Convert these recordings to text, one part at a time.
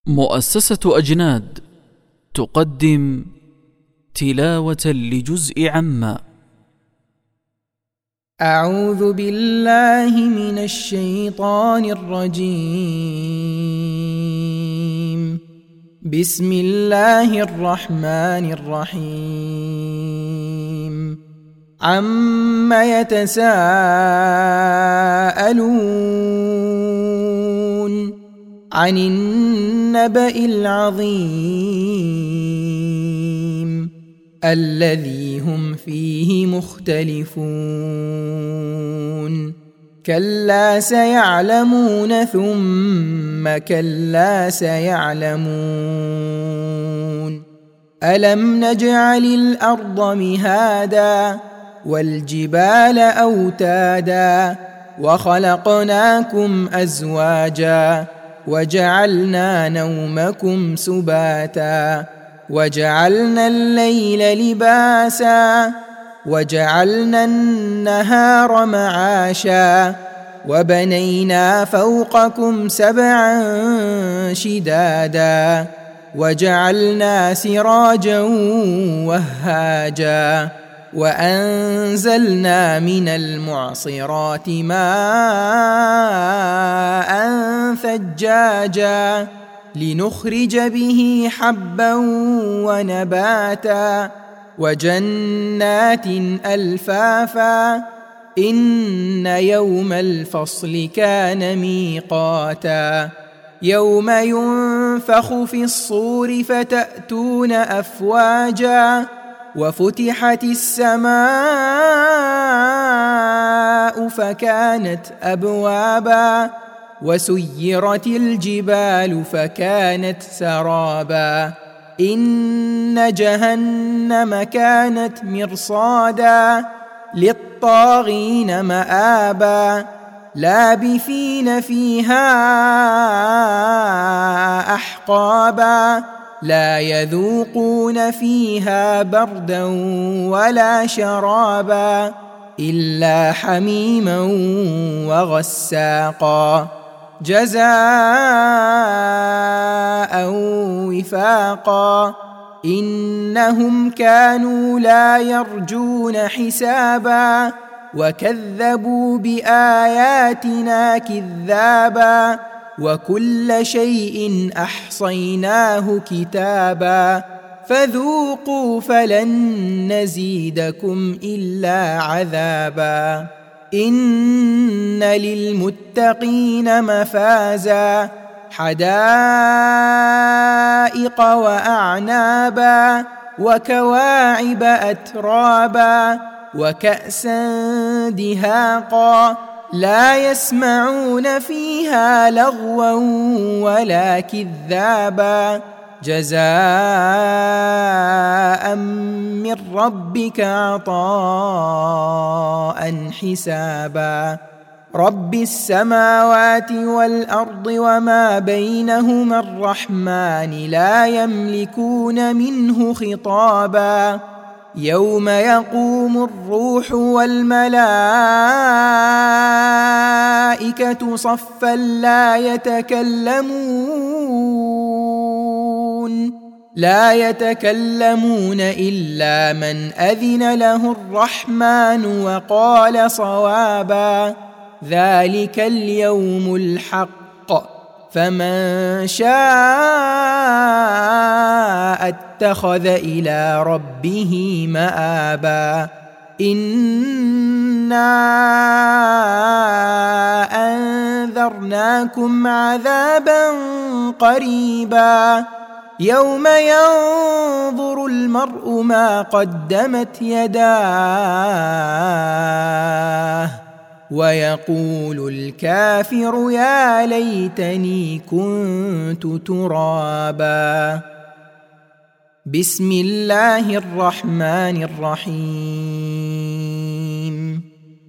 مؤسسة أجناد تقدم تلاوة لجزء عما. أعوذ بالله من الشيطان الرجيم. بسم الله الرحمن الرحيم. عما يتساءلون عن النبأ العظيم الذي هم فيه مختلفون. كلا سيعلمون ثم كلا سيعلمون. ألم نجعل الأرض مهادا والجبال أوتادا وخلقناكم أزواجا وجعلنا نومكم سباتا وجعلنا الليل لباسا وجعلنا النهار معاشا وبنينا فوقكم سبعا شدادا وجعلنا سراجا وهاجا وأنزلنا من المعصرات ماء ثجاجا لنخرج به حبا ونباتا وجنات ألفافا. إن يوم الفصل كان ميقاتا. يوم ينفخ في الصور فتأتون أفواجا وفتحت السماء فكانت أبوابا وسيرت الجبال فكانت سرابا. إن جهنم كانت مرصادا للطاغين مآبا لابثين فيها أحقابا لا يذوقون فيها بردا ولا شرابا إلا حميما وغساقا جزاء وفاقا. إنهم كانوا لا يرجون حسابا وكذبوا بآياتنا كذابا وكل شيء أحصيناه كتابا فذوقوا فلن نزيدكم إلا عذابا. إن للمتقين مفازا حدائق وأعنابا وكواعب أترابا وكأسا دهاقا لا يسمعون فيها لغوا ولا كذابا جزاء من ربك عطاء حسابا. رب السماوات والأرض وما بينهما الرحمن لا يملكون منه خطابا. يوم يقوم الروح والملائكة صفا لا يتكلمون إلا من أذن له الرحمن وقال صوابا. ذلك اليوم الحق فمن شاء اتخذ إلى ربه مآبا. إنا أنذرناكم عذابا قريبا يوم ينظر المرء ما قدمت يداه ويقول الكافر يا ليتني كنت ترابا. بسم الله الرحمن الرحيم.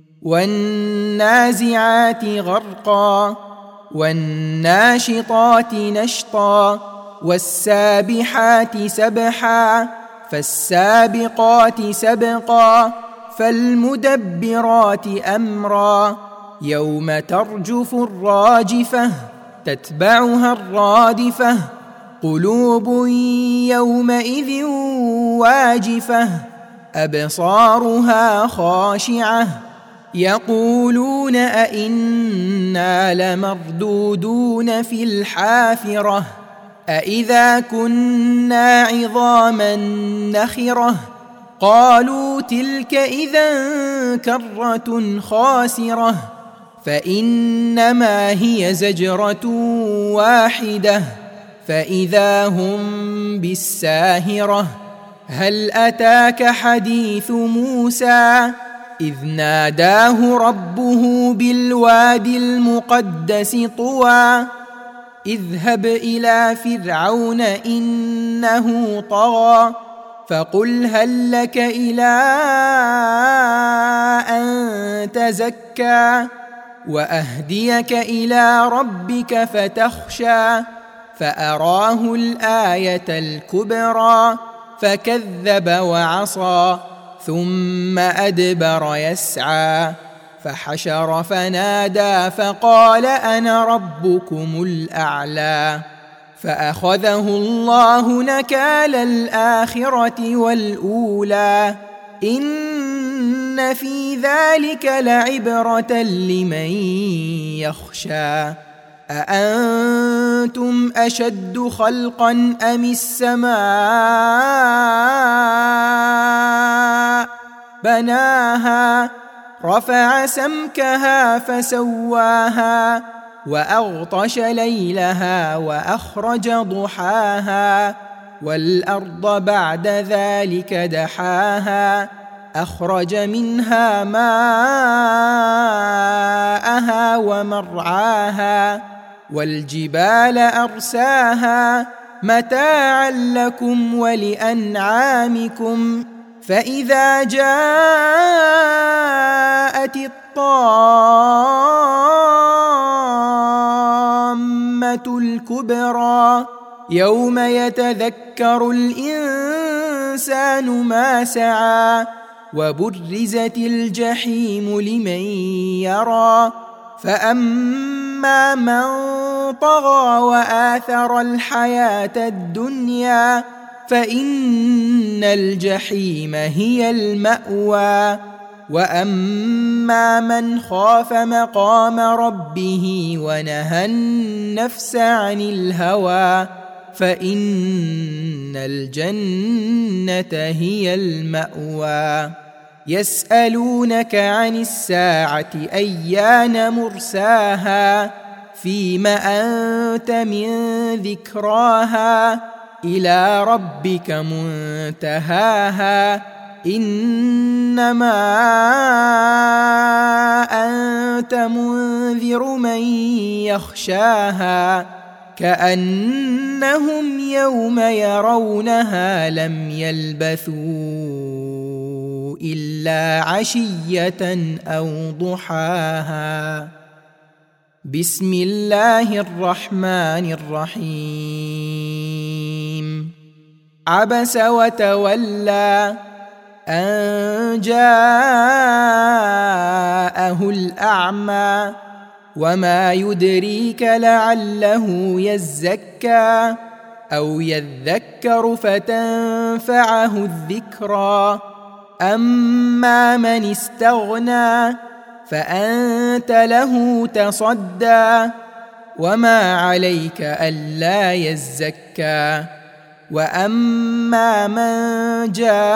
والنازعات غرقا والناشطات نشطا والسابحات سبحا فالسابقات سبقا فالمدبرات أمرا يوم ترجف الراجفة تتبعها الرادفة قلوب يومئذ واجفة أبصارها خاشعة يقولون أئنا لمردودون في الحافرة أئذا كنا عظاما نخرة قالوا تلك إذا كرة خاسرة فإنما هي زجرة واحدة فإذا هم بالساهرة هل أتاك حديث موسى إذ ناداه ربه بالوادي المقدس طوى اذهب إلى فرعون إنه طغى فقل هل لك إلى أن تزكى وأهديك إلى ربك فتخشى فأراه الآية الكبرى فكذب وعصى ثم أدبر يسعى فحشر فنادى فقال أنا ربكم الأعلى فأخذه الله نكال الآخرة والأولى إن في ذلك لعبرة لمن يخشى أأنتم أشد خلقا أم السماء بناها رفع سمكها فسواها وأغطش ليلها وأخرج ضحاها والأرض بعد ذلك دحاها أخرج منها ماءها ومرعاها والجبال أرساها متاعا لكم ولأنعامكم فإذا جاءت الطامة الكبرى يوم يتذكر الإنسان ما سعى وبرزت الجحيم لمن يرى فأما من طغى وآثر الحياة الدنيا فإن الجحيم هي المأوى وأما من خاف مقام ربه ونهى النفس عن الهوى فإن الجنة هي المأوى يسألونك عن الساعة أيان مرساها فيم أنت من ذكراها إلى ربك منتهاها إنما أنت منذر من يخشاها كأنهم يوم يرونها لم يلبثوا إلا عشية أو ضحاها بسم الله الرحمن الرحيم عبس وتولى أن جاءه الأعمى وما يدريك لعله يزكى أو يذكر فتنفعه الذكرى أما من استغنى فأنت له تصدى وما عليك ألا يزكى وأما من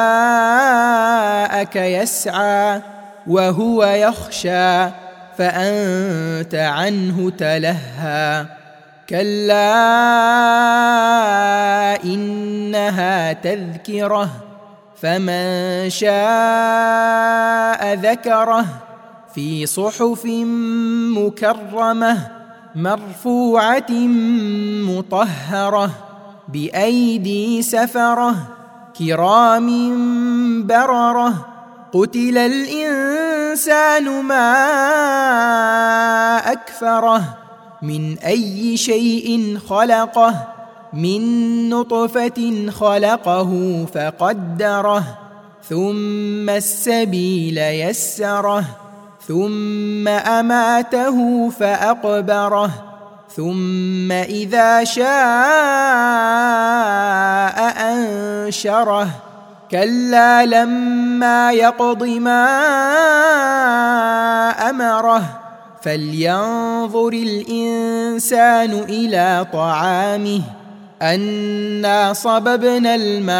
جاءك يسعى وهو يخشى فأنت عنه تلهى كلا إنها تذكرة فمن شاء ذكره في صحف مكرمة مرفوعة مطهرة بأيدي سفرة كرام بررة قتل الإنسان ما أكفره من أي شيء خلقه من نطفة خلقه فقدره ثم السبيل يسره ثم أماته فأقبره ثم إذا شاء أنشره كلا لما يقض ما أمره فلينظر الإنسان إلى طعامه أنا صببنا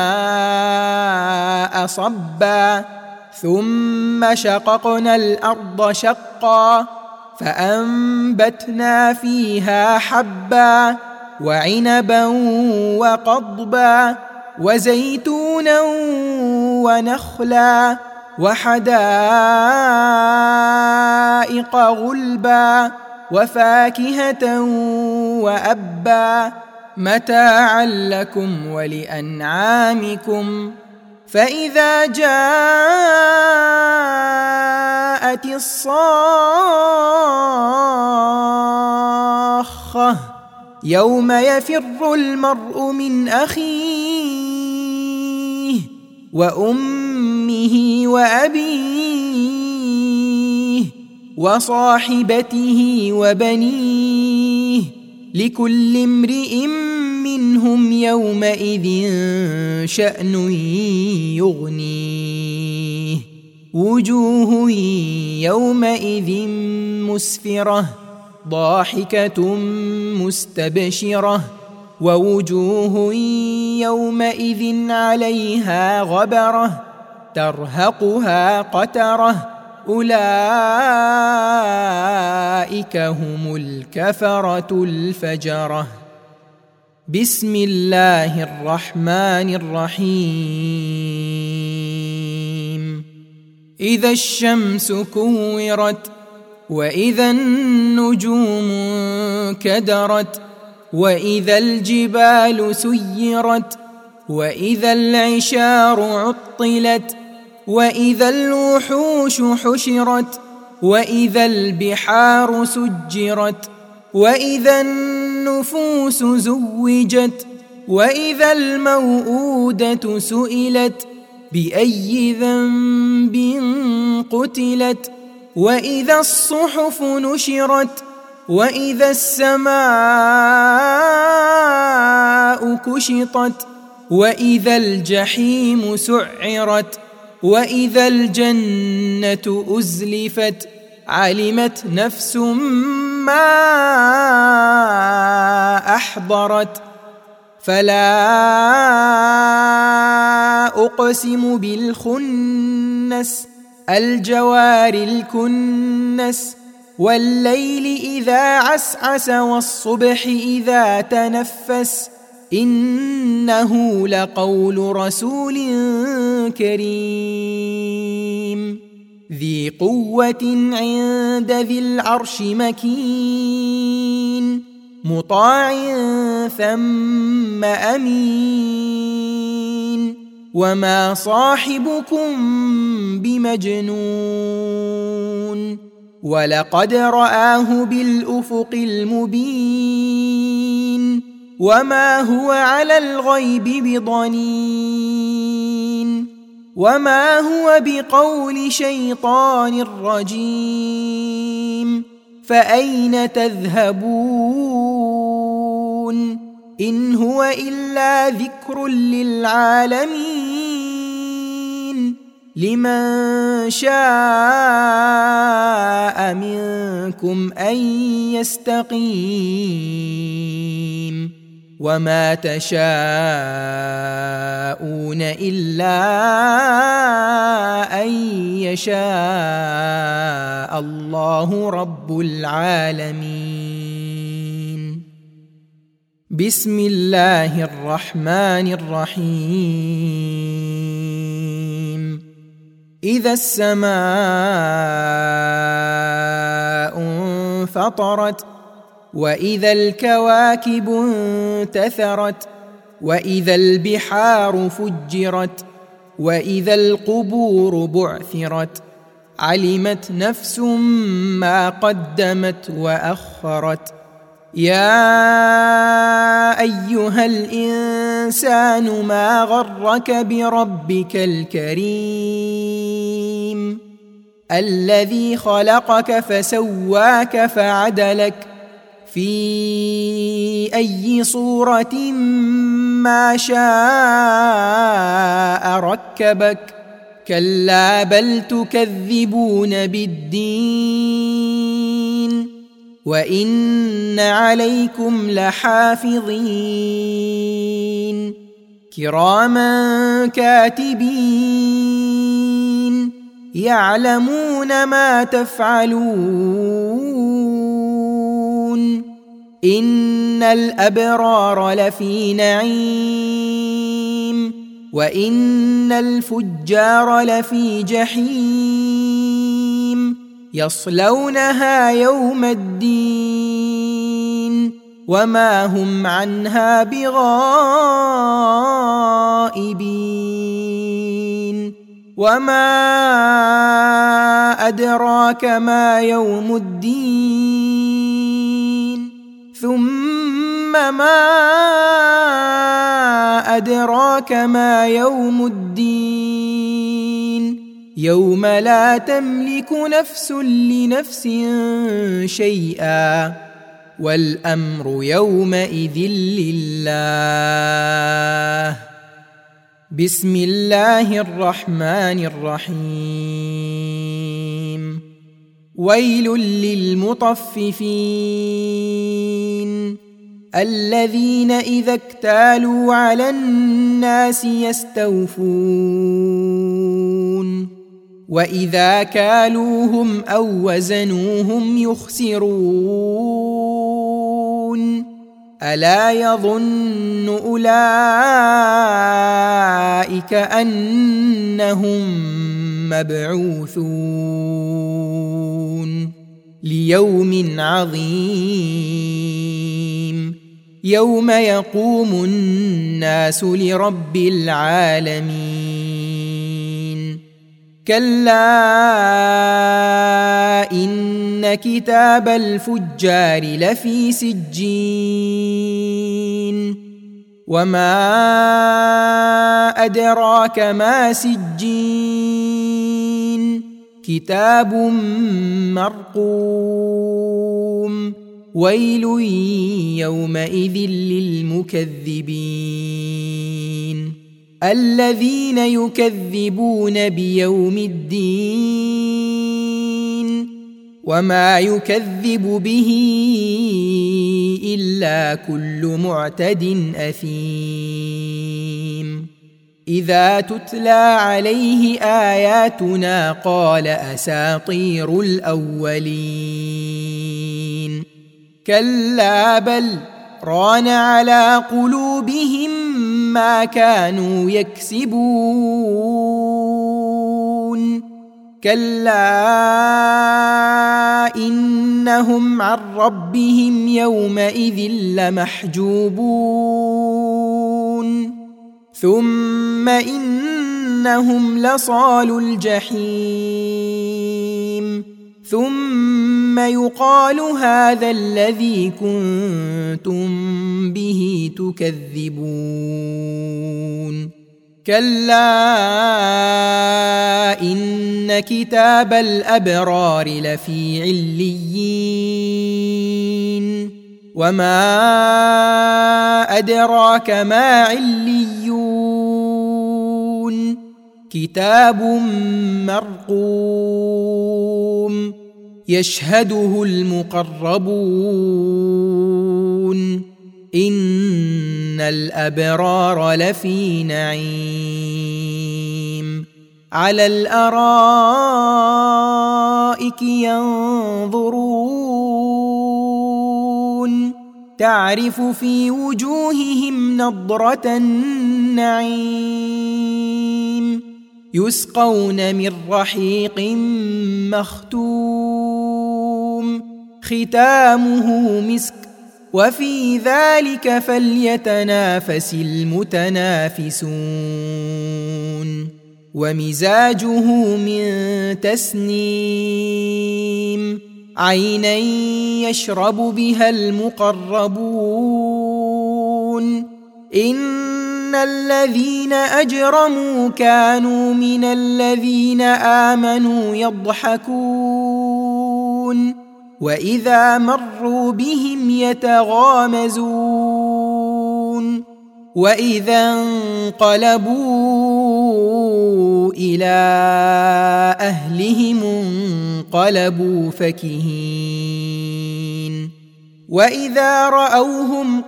الماء صبا ثم شققنا الأرض شقا فأنبتنا فيها حبا وعنبا وقضبا وزيتونا ونخلا وحدائق غلبا وفاكهة وأبا متاعا لكم ولأنعامكم فإذا جاءت الصاخة يوم يفر المرء من أخيه وأمه وأبيه وصاحبته وبنيه لكل امرئ منهم يومئذ شأن يغنيه وجوه يومئذ مسفرة ضاحكة مستبشرة ووجوه يومئذ عليها غبرة ترهقها قترة أولئك هم الكفرة الفجرة. بسم الله الرحمن الرحيم. إذا الشمس كورت وإذا النجوم كدرت وإذا الجبال سيرت وإذا العشار عطلت وإذا الوحوش حشرت وإذا البحار سجرت وإذا النفوس زوجت وإذا الموءودة سئلت بأي ذنب قتلت وإذا الصحف نشرت وإذا السماء كشطت وإذا الجحيم سعرت وإذا الجنة أزلفت علمت نفس ما أحضرت فلا أقسم بالخنس الجوار الكنس والليل إذا عسعس والصبح إذا تنفس إنه لقول رسول كريم ذي قوة عند ذي العرش مكين مطاع ثم أمين وما صاحبكم بمجنون ولقد رآه بالأفق المبين وما هو على الغيب بضنين وما هو بقول شيطان رجيم فأين تذهبون إن هو إلا ذكر للعالمين لمن شاء منكم أن يستقيم وما تشاءون إلا أن يشاء الله رب العالمين. بسم الله الرحمن الرحيم. إذا السماء انفطرت وإذا الكواكب انتثرت وإذا البحار فجرت وإذا القبور بعثرت علمت نفس ما قدمت وأخرت يا أيها الإنسان ما غرك بربك الكريم الذي خلقك فسواك فعدلك في أي صورة ما شاء ركبك كلا بل تكذبون بالدين وإن عليكم لحافظين كراما كاتبين يعلمون ما تفعلون إن الأبرار لفي نعيم وإن الفجار لفي جحيم يصلونها يوم الدين وما هم عنها بغائبين وما أدراك ما يوم الدين ثم ما أدراك ما يوم الدين يوم لا تملك نفس لنفس شيئا والأمر يومئذ لله. بسم الله الرحمن الرحيم. ويل للمطففين الذين إذا اكتالوا على الناس يستوفون وإذا كالوهم أو وزنوهم يخسرون ألا يظن أولئك أنهم مبعوثون ليوم عظيم يوم يقوم الناس لرب العالمين. كلا إن كتاب الفجار لفي سجين وما أدراك ما سجين كتاب مرقوم ويل يومئذ للمكذبين الذين يكذبون بيوم الدين وما يكذب به إلا كل معتد أثيم إذا تتلى عليه آياتنا قال أساطير الأولين كلا بل ران على قلوبهم ما كانوا يكسبون كلا إنهم عن ربهم يومئذ لمحجوبون ثم إنهم لصالو الجحيم ثم يقال هذا الذي كنتم به تكذبون كلا إن كتاب الأبرار لفي عليين وما أدراك ما عليون كتاب مرقوم يشهده المقربون إن الأبرار لفي نعيم على الأرائك ينظرون تعرف في وجوههم نضرة النعيم يسقون من رحيق مختوم ختامه مسك وفي ذلك فليتنافس المتنافسون ومزاجه من تسنيم عينا يشرب بها المقربون إن الذين أجرموا كانوا من الذين آمنوا يضحكون وإذا مروا بهم يتغامزون وإذا انقلبوا إلى أهلهم انقلبوا فكهين وإذا رأوهم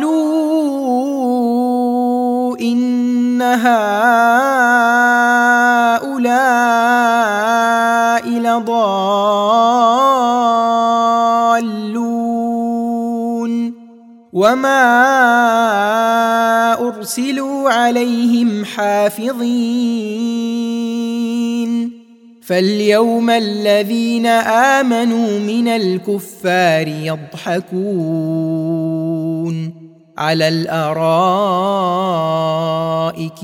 قالوا إن هؤلاء لضالون وما أرسلوا عليهم حافظين فاليوم الذين آمنوا من الكفار يضحكون على الأرائك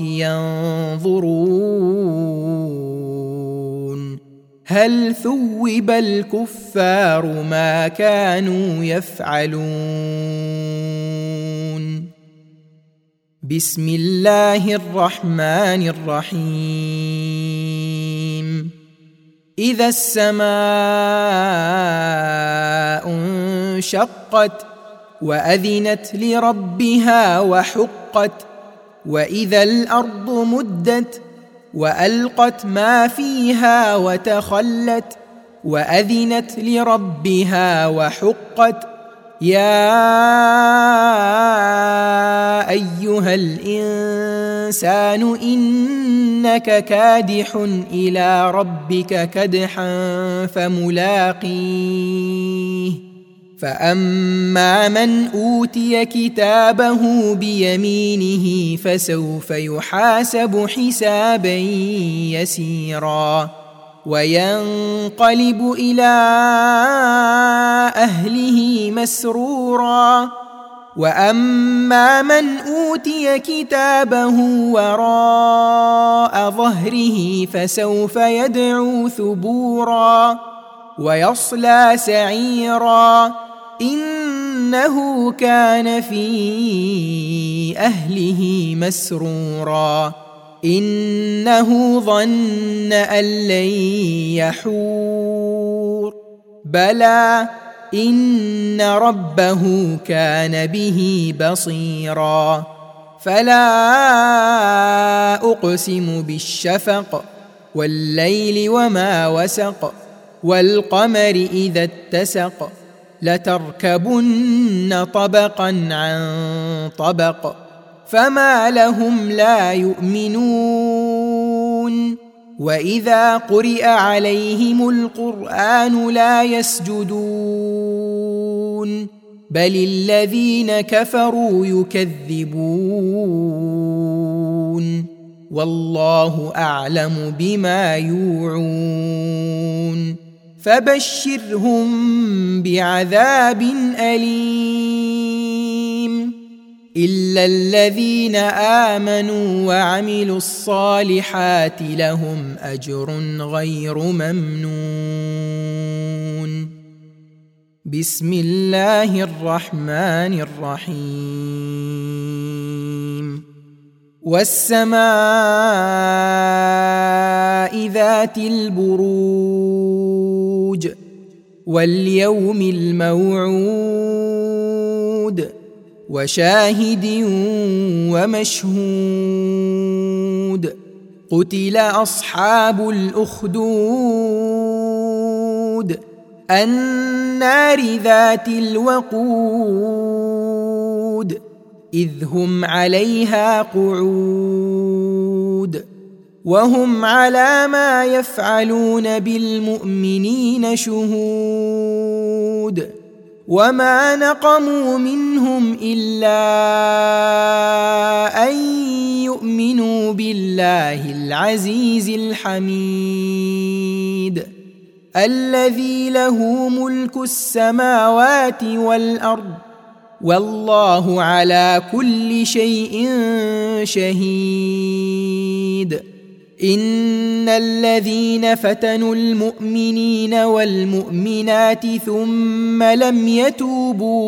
ينظرون هل ثوب الكفار ما كانوا يفعلون بسم الله الرحمن الرحيم إذا السماء انشقت وأذنت لربها وحقت وإذا الأرض مدت وألقت ما فيها وتخلت وأذنت لربها وحقت يا أيها الإنسان إنك كادح إلى ربك كدحا فملاقيه فأما من أوتي كتابه بيمينه فسوف يحاسب حسابا يسيرا وينقلب إلى أهله مسرورا وأما من أوتي كتابه وراء ظهره فسوف يدعو ثبورا ويصلى سعيرا إنه كان في أهله مسرورا إنه ظن أن لن يحور بلى إن ربه كان به بصيرا فلا أقسم بالشفق والليل وما وسق والقمر إذا اتسق لتركبن طبقا عن طبق فما لهم لا يؤمنون وإذا قرئ عليهم القرآن لا يسجدون بل الذين كفروا يكذبون والله أعلم بما يوعون فبشرهم بعذاب أليم إلا الذين آمنوا وعملوا الصالحات لهم أجر غير ممنون بسم الله الرحمن الرحيم والسماء ذات البروج واليوم الموعود وشاهد ومشهود قتل أصحاب الأخدود النار ذات الوقود إذ هم عليها قعود وهم على ما يفعلون بالمؤمنين شهود وما نقموا منهم إلا أن يؤمنوا بالله العزيز الحميد الذي له ملك السماوات والأرض والله على كل شيء شهيد إن الذين فتنوا المؤمنين والمؤمنات ثم لم يتوبوا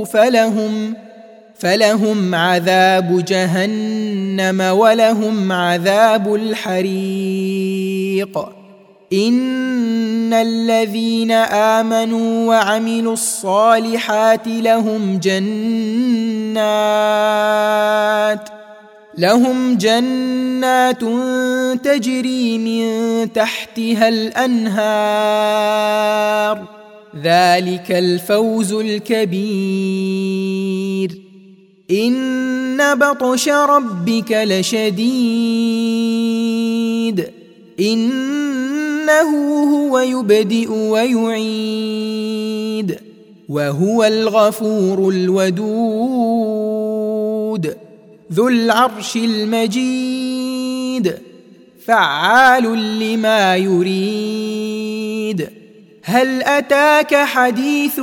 فلهم عذاب جهنم ولهم عذاب الحريق إن الذين آمنوا وعملوا الصالحات لهم جنات تجري من تحتها الأنهار، ذلك الفوز الكبير. إن بطش ربك لشديد، إنه هو يبدئ ويعيد، وهو الغفور الودود ذو العرش المجيد، فعال لما يريد. هل أتاك حديث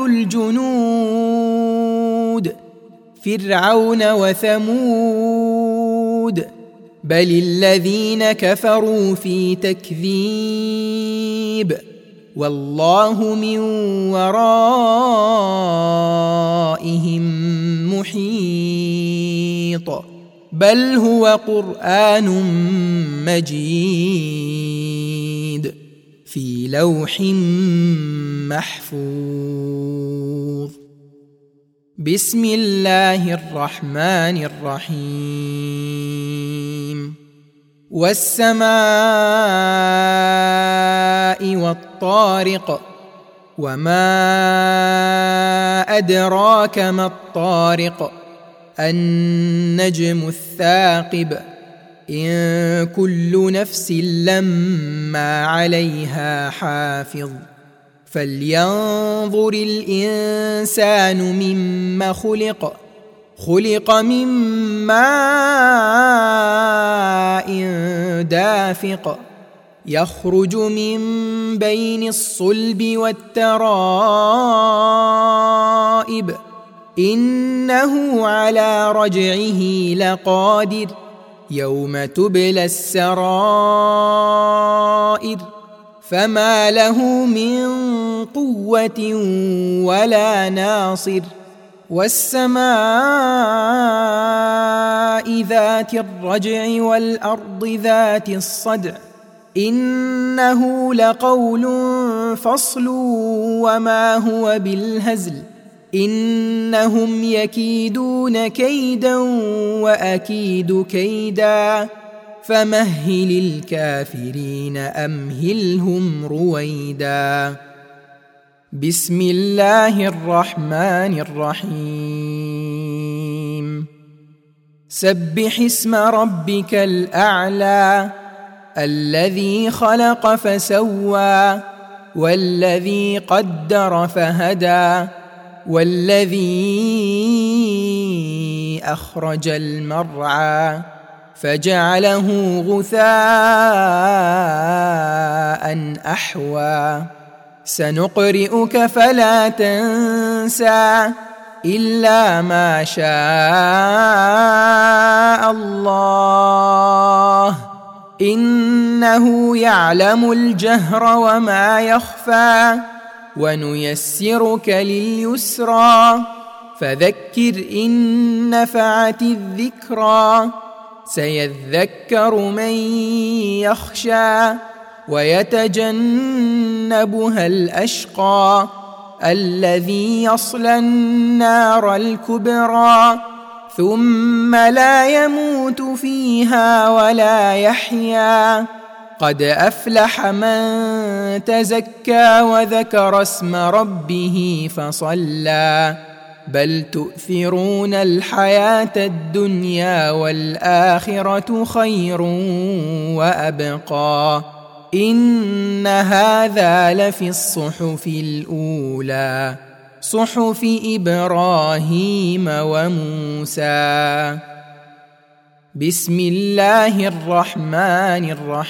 الجنود فرعون وثمود، بل الذين كفروا في تكذيب، والله من ورائهم محيط، بل هو قرآن مجيد في لوح محفوظ. بسم الله الرحمن الرحيم. والسماء والطارق، وما أدراك ما الطارق، النجم الثاقب، إن كل نفس لما عليها حافظ، فلينظر الإنسان مما خلق، خلق من ماء دافق، يخرج من بين الصلب والترائب، إنه على رجعه لقادر، يوم تبلى السرائر، فما له من قوة ولا ناصر. والسماء ذات الرجع والأرض ذات الصدع، إنه لقول فصل وما هو بالهزل، إنهم يكيدون كيدا وأكيد كيدا، فمهل الكافرين أمهلهم رويدا. بسم الله الرحمن الرحيم. سبح اسم ربك الأعلى، الذي خلق فسوى، والذي قدر فهدى، والذي أخرج المرعى فجعله غثاء أحوى. سنقرئك فلا تنسى إلا ما شاء الله، إنه يعلم الجهر وما يخفى، ونيسرك لليسرى، فذكر إن نفعت الذكرى، سيذكر من يخشى، ويتجنبها الأشقى، الذي يصلى النار الكبرى، ثم لا يموت فيها ولا يحيا. قد أفلح من تزكى وذكر اسم ربه فصلى، بل تؤثرون الحياة الدنيا والآخرة خير وأبقى، إن هذا لفي الصحف الأولى، صحف إبراهيم وموسى. بسم الله الرحمن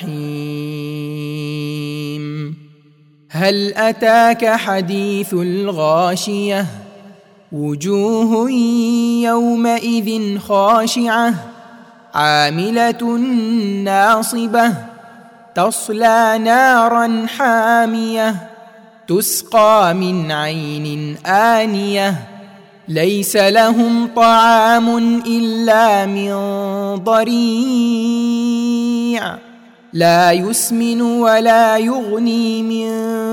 الرحيم. هل أتاك حديث الغاشية، وجوه يومئذ خاشعة، عاملة ناصبة، تصلى نارا حامية، تسقى من عين آنية، ليس لهم طعام إلا من ضريع، لا يسمن ولا يغني من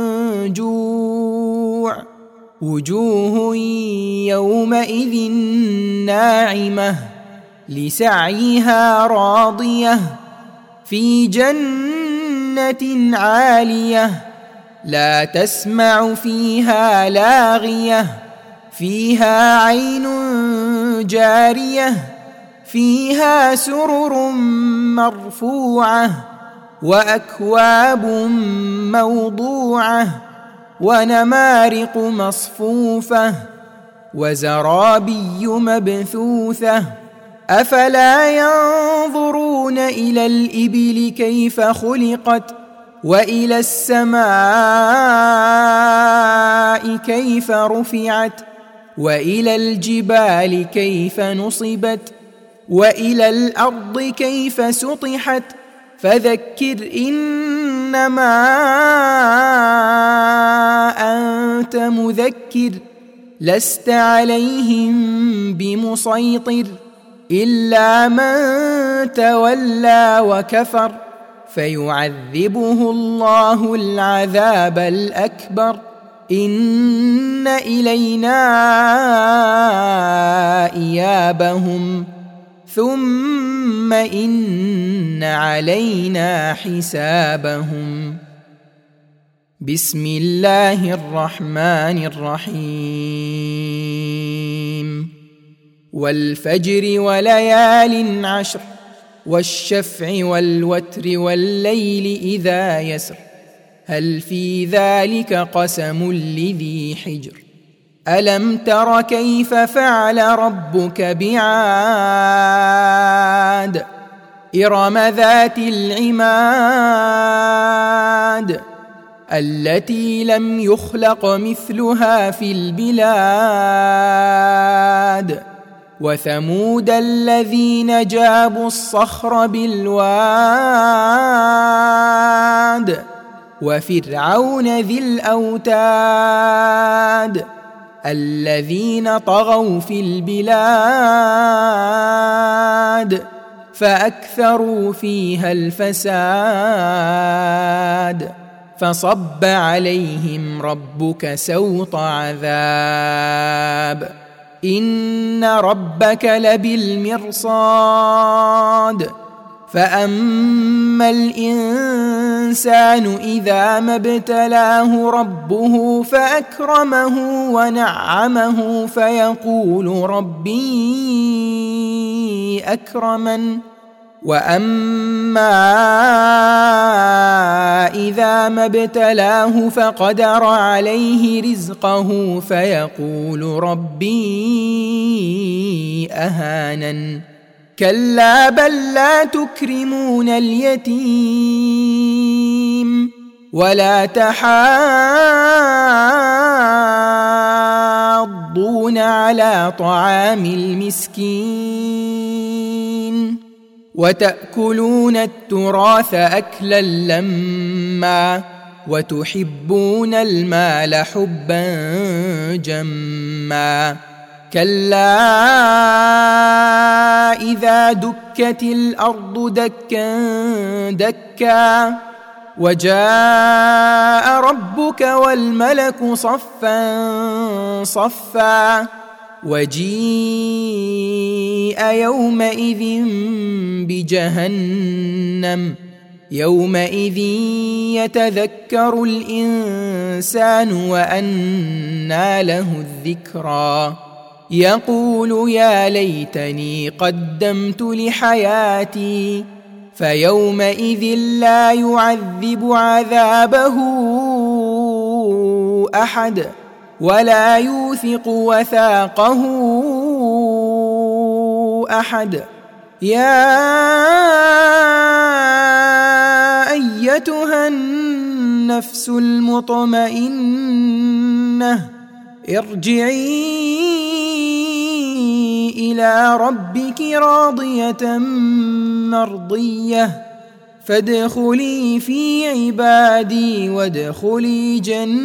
جوع وجوه يومئذ ناعمة لسعيها راضية في جنة عالية لا تسمع فيها لاغية فيها عين جارية فيها سرر مرفوعة وأكواب موضوعة ونمارق مصفوفة وزرابي مبثوثة أفلا ينظرون إلى الإبل كيف خلقت وإلى السماء كيف رفعت وإلى الجبال كيف نصبت وإلى الأرض كيف سطحت فذكر إنما أنت مذكر لست عليهم بمسيطر إلا من تولى وكفر فيعذبه الله العذاب الأكبر إن إلينا إيابهم ثم إن علينا حسابهم. بسم الله الرحمن الرحيم. والفجر وليال عشر والشفع والوتر والليل إذا يسر هل في ذلك قسم لذي حجر ألم تر كيف فعل ربك بعاد إرم ذات العماد التي لم يخلق مثلها في البلاد وثمود الذين جابوا الصخر بالواد وفرعون ذي الأوتاد الذين طغوا في البلاد فأكثروا فيها الفساد فصب عليهم ربك سوط عذاب إن ربك لبالمرصاد فأما الإنسان إذا ما ابتلاه ربه فأكرمه ونعمه فيقول ربي أكرمن وأما إذا ما ابتلاه فقدر عليه رزقه فيقول ربي أهانن كلا بل لا تكرمون اليتيم ولا تحاضون على طعام المسكين وتأكلون التراث أكلا لما وتحبون المال حبا جما كلا إذا دكت الأرض دكا دكا وجاء ربك والملك صفا صفا وجيء يومئذ بجهنم يومئذ يتذكر الإنسان وأنى له الذكرى يقول يا ليتني قدمت لحياتي فيومئذ لا يعذب عذابه أحد ولا يوثق وثاقه أحد يا أيتها النفس المطمئنة ارجعي إلى ربك راضية مرضية فادخلي في عبادي وادخلي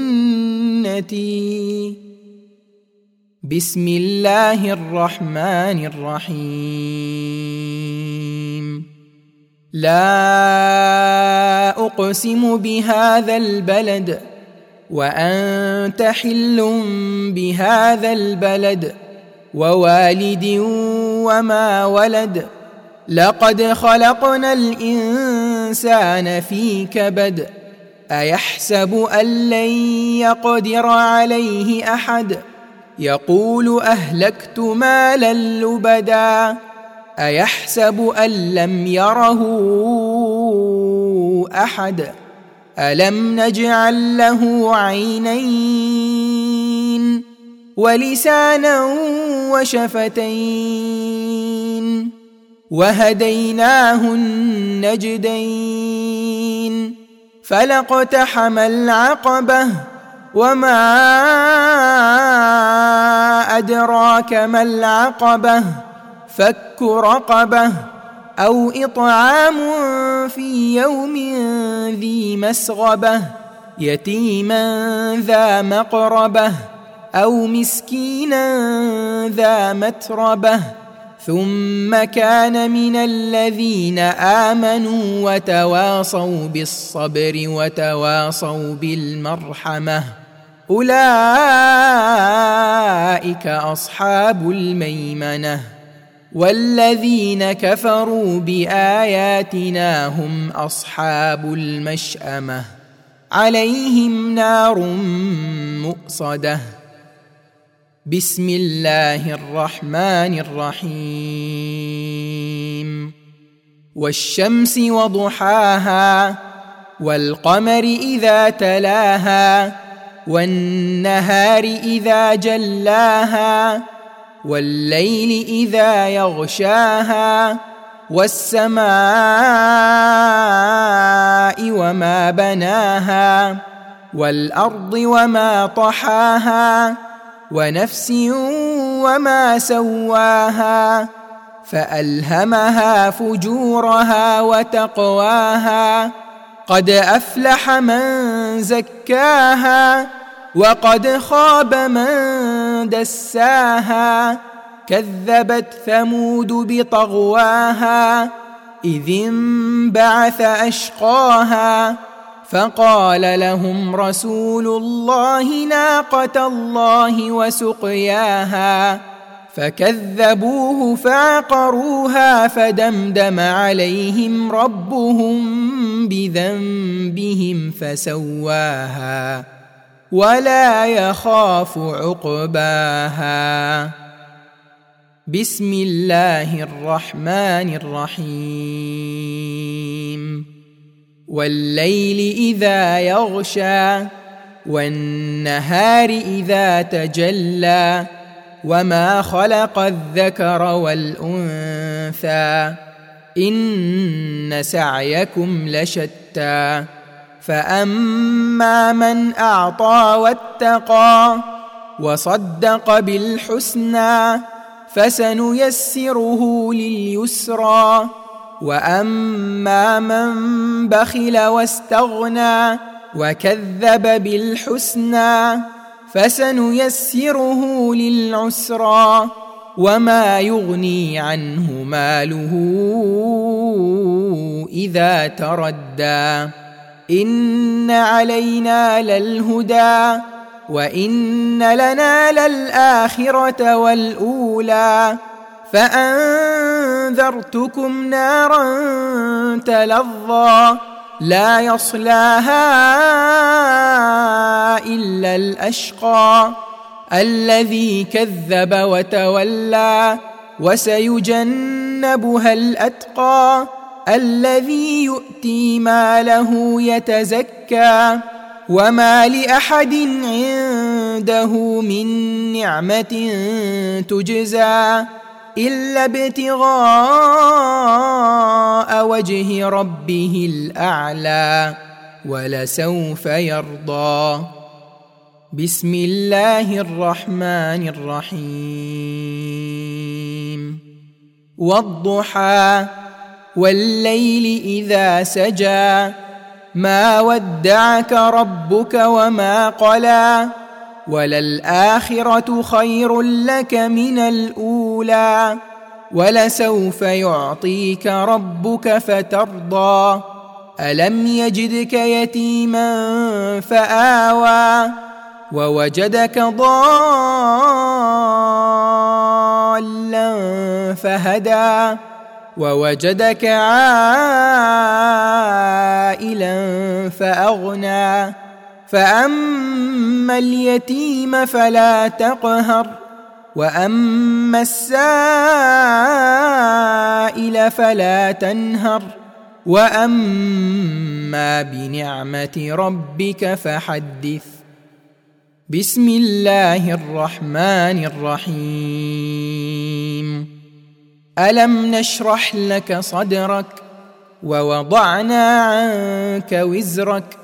جنتي. بسم الله الرحمن الرحيم. لا أقسم بهذا البلد وأنت حل بهذا البلد ووالد وما ولد لقد خلقنا الإنسان في كبد أيحسب أن لن يقدر عليه أحد يقول أهلكت مالا لبدا أيحسب أن لم يره أحد ألم نجعل له عينين ولسانا وشفتين وهديناه النجدين فلاقتحم العقبة وما أدراك ما العقبة فك رقبة أو إطعام في يوم ذي مسغبة يتيما ذا مقربة أو مسكينا ذا متربة ثم كان من الذين آمنوا وتواصوا بالصبر وتواصوا بالمرحمة أولئك أصحاب الميمنة والذين كفروا بآياتنا هم أصحاب المشأمة عليهم نار مؤصدة بسم الله الرحمن الرحيم والشمس وضحاها والقمر إذا تلاها والنهار إذا جلاها والليل إذا يغشاها والسماء وما بناها والأرض وما طحاها ونفس وما سواها فألهمها فجورها وتقواها قد أفلح من زكاها وقد خاب من دساها كذبت ثمود بطغواها إذ انبعث أشقاها فقال لهم رسول الله ناقة الله وسقياها فكذبوه فعقروها فدمدم عليهم ربهم بذنبهم فسواها ولا يخاف عقباها بسم الله الرحمن الرحيم والليل إذا يغشى والنهار إذا تجلى وما خلق الذكر والأنثى إن سعيكم لشتى فأما من أعطى واتقى وصدق بالحسنى فسنيسره لليسرى وأما من بخل واستغنى وكذب بالحسنى فسنيسره للعسرى وما يغني عنه ماله إذا تردى إن علينا للهدى وإن لنا للآخرة والأولى فأنذرتكم نارا تلظى لا يصلاها إلا الأشقى الذي كذب وتولى وسيجنبها الأتقى الذي يؤتي ماله يتزكى وما لأحد عنده من نعمة تجزى إلا ابتغاء وجه ربه الأعلى ولسوف يرضى بسم الله الرحمن الرحيم والضحى والليل إذا سجى ما ودعك ربك وما قلى وللآخرة خير لك من الأولى ولسوف يعطيك ربك فترضى ألم يجدك يتيما فآوى ووجدك ضالا فهدى ووجدك عائلا فأغنى فأما اليتيم فلا تقهر وأما السائل فلا تنهر وأما بنعمة ربك فحدث. بسم الله الرحمن الرحيم. ألم نشرح لك صدرك ووضعنا عنك وزرك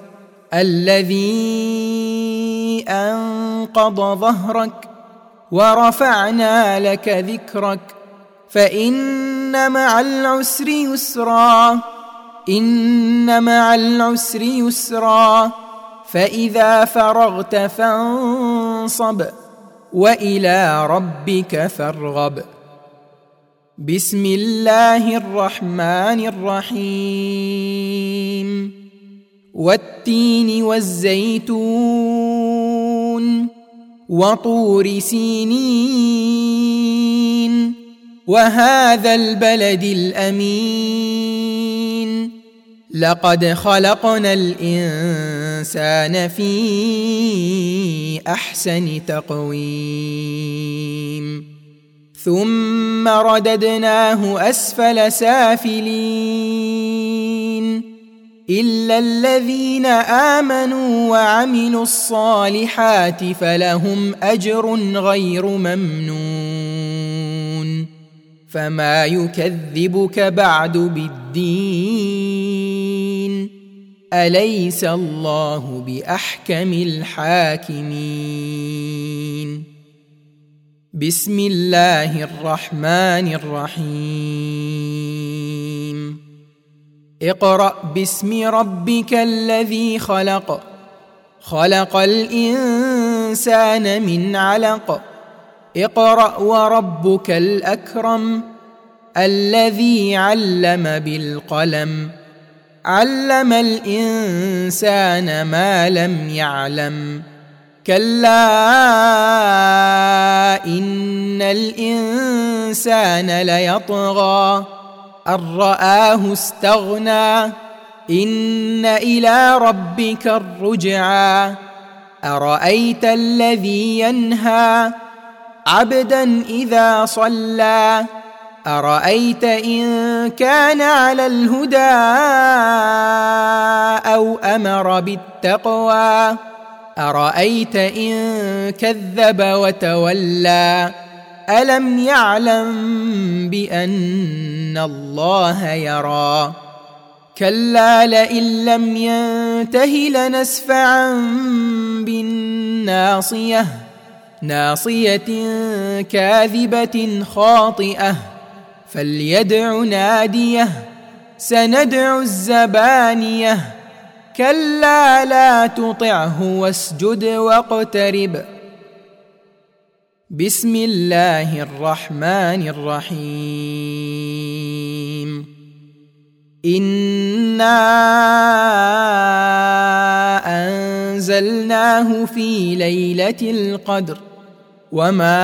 الذي أنقض ظهرك ورفعنا لك ذكرك فإن مع العسر يسرا إن مع العسر يسرا فإذا فرغت فانصب وإلى ربك فارغب. بسم الله الرحمن الرحيم. والتين والزيتون وطور سينين وهذا البلد الأمين لقد خلقنا الإنسان في أحسن تقويم ثم رددناه أسفل سافلين إلا الذين آمنوا وعملوا الصالحات فلهم أجر غير ممنون. فما يكذبك بعد بالدين أليس الله بأحكم الحاكمين. بسم الله الرحمن الرحيم. اقرأ باسم ربك الذي خلق خلق الإنسان من علق اقرأ وربك الأكرم الذي علم بالقلم علم الإنسان ما لم يعلم كلا إن الإنسان ليطغى أن رآه استغنى إن إلى ربك الرجعى أرأيت الذي ينهى عبدا إذا صلى أرأيت إن كان على الهدى أو أمر بالتقوى أرأيت إن كذب وتولى ألم يعلم بأن الله يرى كلا لئن لم ينته لنسفعا بالناصية ناصية كاذبة خاطئة فليدع ناديه سندع الزبانية كلا لا تطعه واسجد واقترب. بسم الله الرحمن الرحيم. إنا أنزلناه في ليلة القدر وما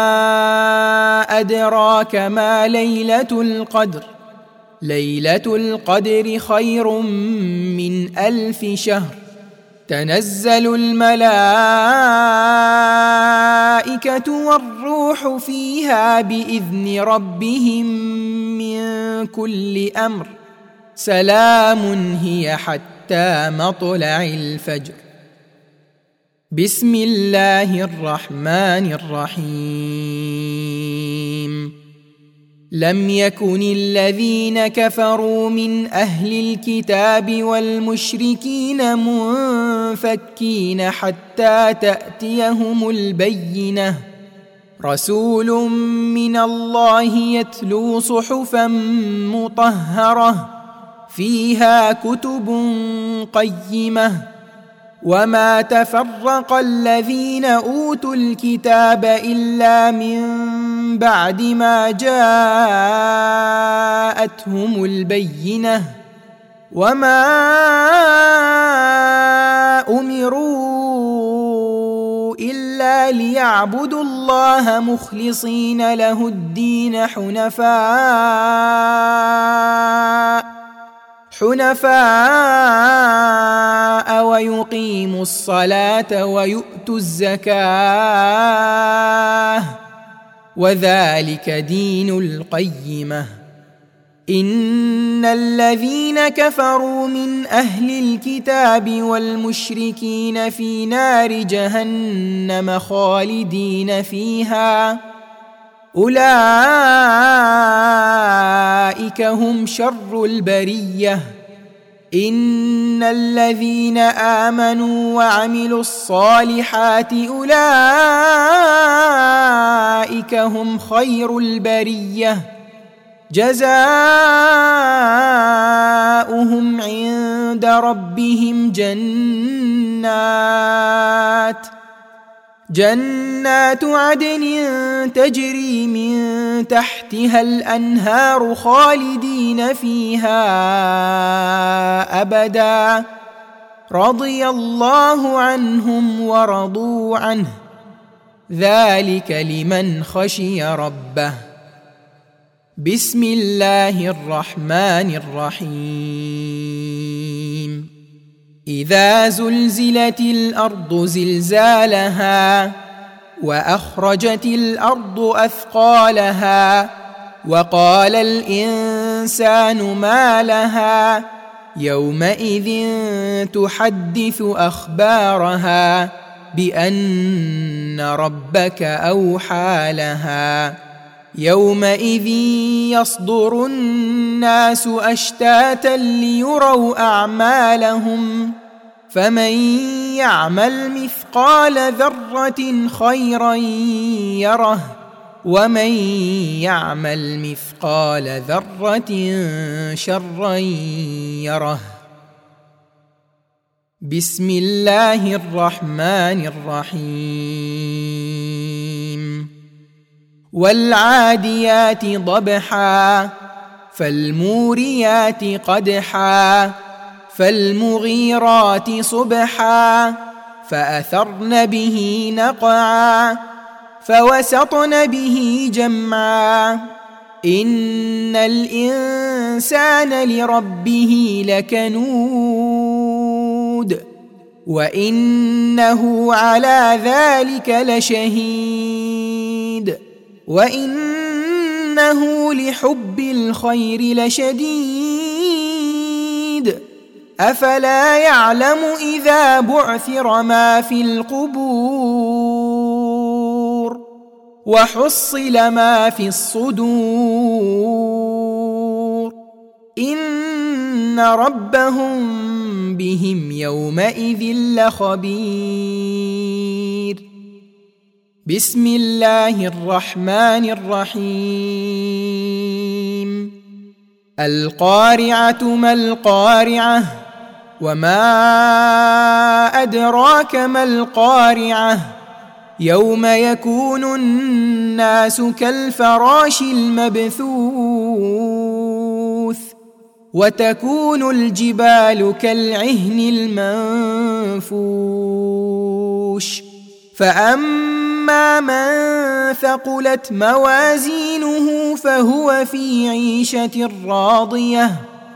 أدراك ما ليلة القدر ليلة القدر خير من 1000 شهر تنزل الملائكة والروح فيها بإذن ربهم من كل أمر سلام هي حتى مطلع الفجر. بسم الله الرحمن الرحيم. لم يكن الذين كفروا من أهل الكتاب والمشركين منفكين حتى تأتيهم البينة رسول من الله يتلو صحفا مطهرة فيها كتب قيمة وما تفرق الذين أوتوا الكتاب إلا من بعد ما جاءتهم البينة وما أمروا إلا ليعبدوا الله مخلصين له الدين حنفاء ويقيموا الصلاة ويؤتوا الزكاة وذلك دين القيمة. إن الذين كفروا من أهل الكتاب والمشركين في نار جهنم خالدين فيها أولئك هم شر البرية. إن الذين آمنوا وعملوا الصالحات أولئك هم خير البرية جزاؤهم عند ربهم جنات عدن تجري من تحتها الأنهار خالدين فيها أبدا رضي الله عنهم ورضوا عنه ذلك لمن خشي ربه. بسم الله الرحمن الرحيم. إذا زلزلت الأرض زلزالها وأخرجت الأرض أثقالها وقال الإنسان ما لها يومئذ تحدث أخبارها بأن ربك أوحى لها يومئذ يصدر الناس أشتاتا ليروا أعمالهم فمن يعمل مثقال ذرة خيرا يره ومن يعمل مثقال ذرة شرا يره. بسم الله الرحمن الرحيم. والعاديات ضبحا فالموريات قدحا فالمغيرات صبحا فأثرن به نقعا فوسطن به جمعا. إن الإنسان لربه لكنود وإنه على ذلك لشهيد وإنه لحب الخير لشديد. أفلا يعلم إذا بعثر ما في القبور وحصل ما في الصدور إن ربهم بهم يومئذ لخبير. بسم الله الرحمن الرحيم. القارعة ما القارعة وما أدراك ما القارعة يوم يكون الناس كالفراش المبثوث وتكون الجبال كالعهن المنفوش. فأما من ثقلت موازينه فهو في عيشة راضية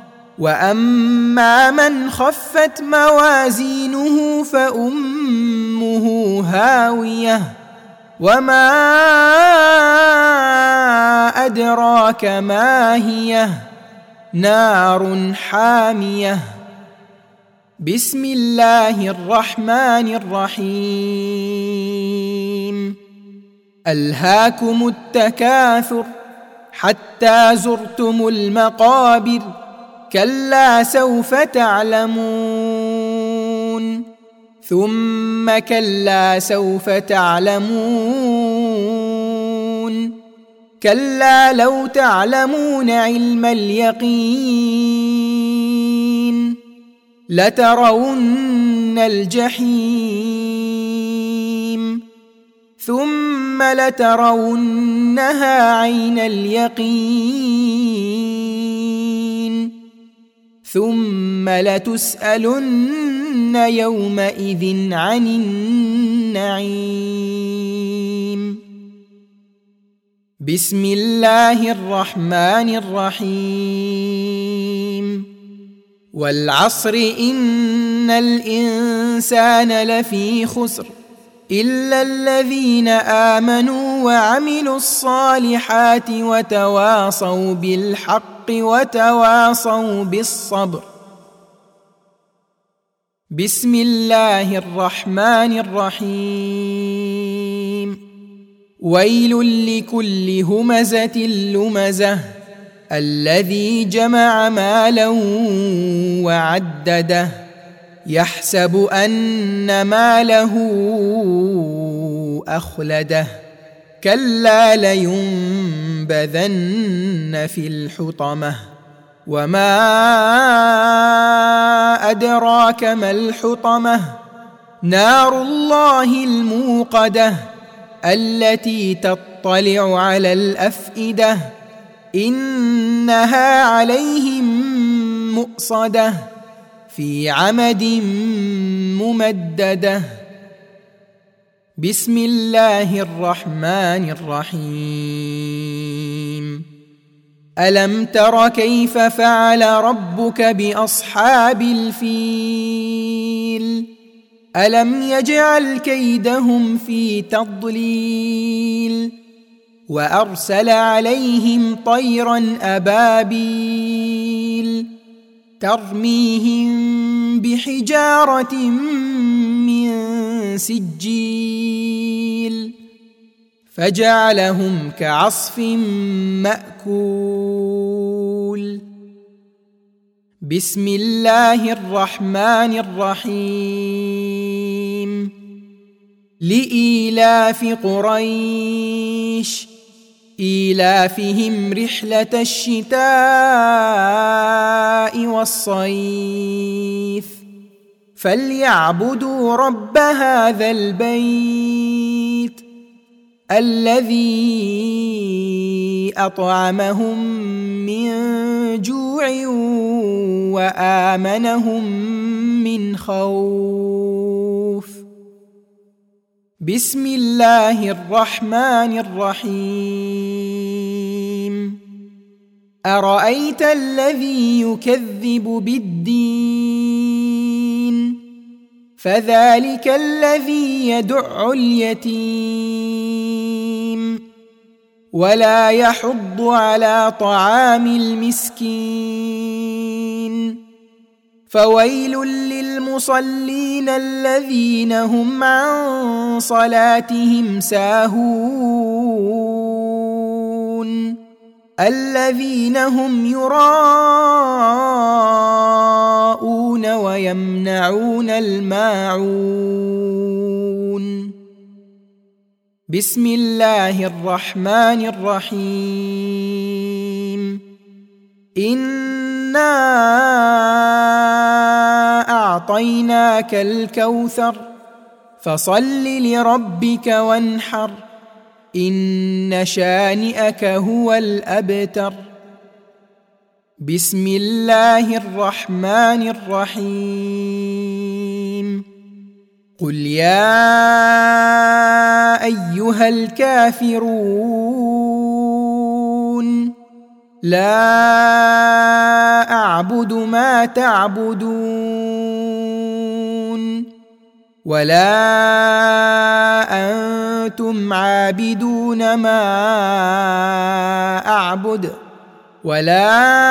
وأما من خفت موازينه فأمه هاوية وما أدراك ما هي نار حامية. بسم الله الرحمن الرحيم. ألهاكم التكاثر حتى زرتم المقابر كلا سوف تعلمون ثم كلا سوف تعلمون كلا لو تعلمون علم اليقين لترون لترون الجحيم ثم لترونها عين اليقين ثم لتسألن يومئذ عن النعيم. بسم الله الرحمن الرحيم. والعصر إن الإنسان لفي خسر إلا الذين آمنوا وعملوا الصالحات وتواصوا بالحق وتواصوا بالصبر. بسم الله الرحمن الرحيم. ويل لكل همزة لمزة الذي جمع مالا وعدده يحسب أن ماله أخلده كلا لينبذن في الحطمة وما أدراك ما الحطمة نار الله الموقدة التي تطلع على الأفئدة إنها عليهم مؤصدة في عمد ممددة. بسم الله الرحمن الرحيم. ألم تر كيف فعل ربك بأصحاب الفيل ألم يجعل كيدهم في تضليل وأرسل عليهم طيرا أبابيل ترميهم بحجارة من سجيل فجعلهم كعصف مأكول. بسم الله الرحمن الرحيم. لإيلاف قريش إيلافهم رحلة الشتاء والصيف فليعبدوا رب هذا البيت الذي أطعمهم من جوع وآمنهم من خوف. بسم الله الرحمن الرحيم. أرأيت الذي يكذب بالدين فذلك الذي يدع اليتيم ولا يحض على طعام المسكين فويل للمصلين الذين هم عن صلاتهم ساهون الذين هم يراءون ويمنعون الماعون. بسم الله الرحمن الرحيم. إنا أعطيناك الكوثر فصل لربك وانحر إن شانئك هو الأبتر. بسم الله الرحمن الرحيم. قل يا أيها الكافرون لا أعبد ما تعبدون ولا أنتم عابدون ما أعبد ولا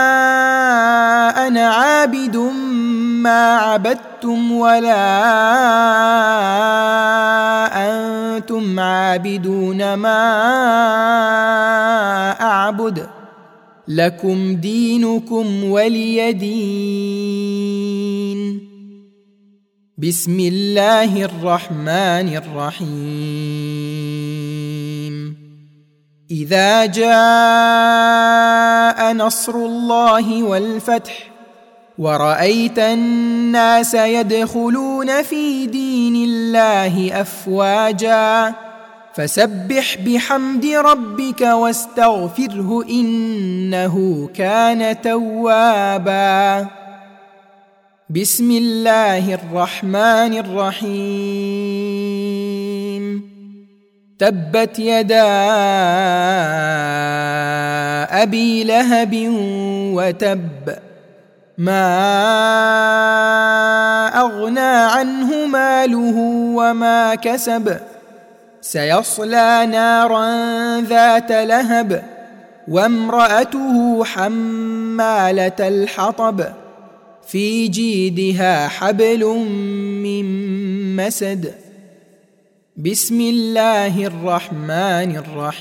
أنا عابد ما عبدتم ولا أنتم عابدون ما أعبد لكم دينكم ولي دين. بسم الله الرحمن الرحيم. إذا جاء نصر الله والفتح ورأيت الناس يدخلون في دين الله أفواجا فسبح بحمد ربك واستغفره إنه كان توابا. بسم الله الرحمن الرحيم. تبت يدا أبي لهب وتب ما أغنى عنه ماله وما كسب سيصلى نارا ذات لهب وامرأته حمالة الحطب في جيدها حبل من مسد. بسم الله الرحمن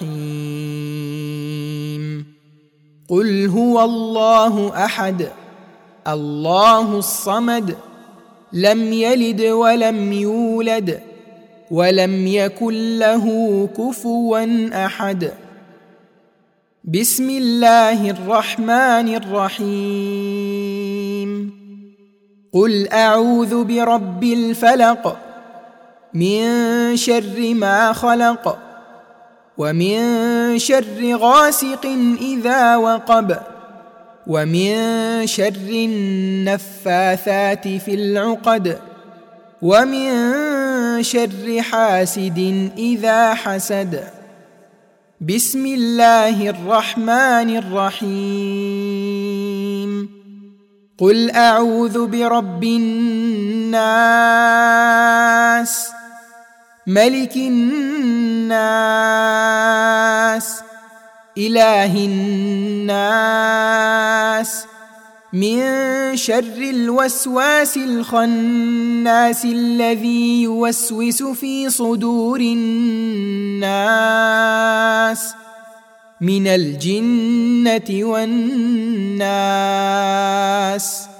الرحيم. قل هو الله أحد الله الصمد لم يلد ولم يولد ولم يكن له كفوا أحد. بسم الله الرحمن الرحيم. قل أعوذ برب الفلق من شر ما خلق ومن شر غاسق إذا وقب ومن شر النفاثات في العقد ومن شر حاسد إذا حسد. بسم الله الرحمن الرحيم. قل أعوذ برب الناس ملك الناس إله الناس من شر الوسواس الخناس الذي يوسوس في صدور الناس من الجنة والناس.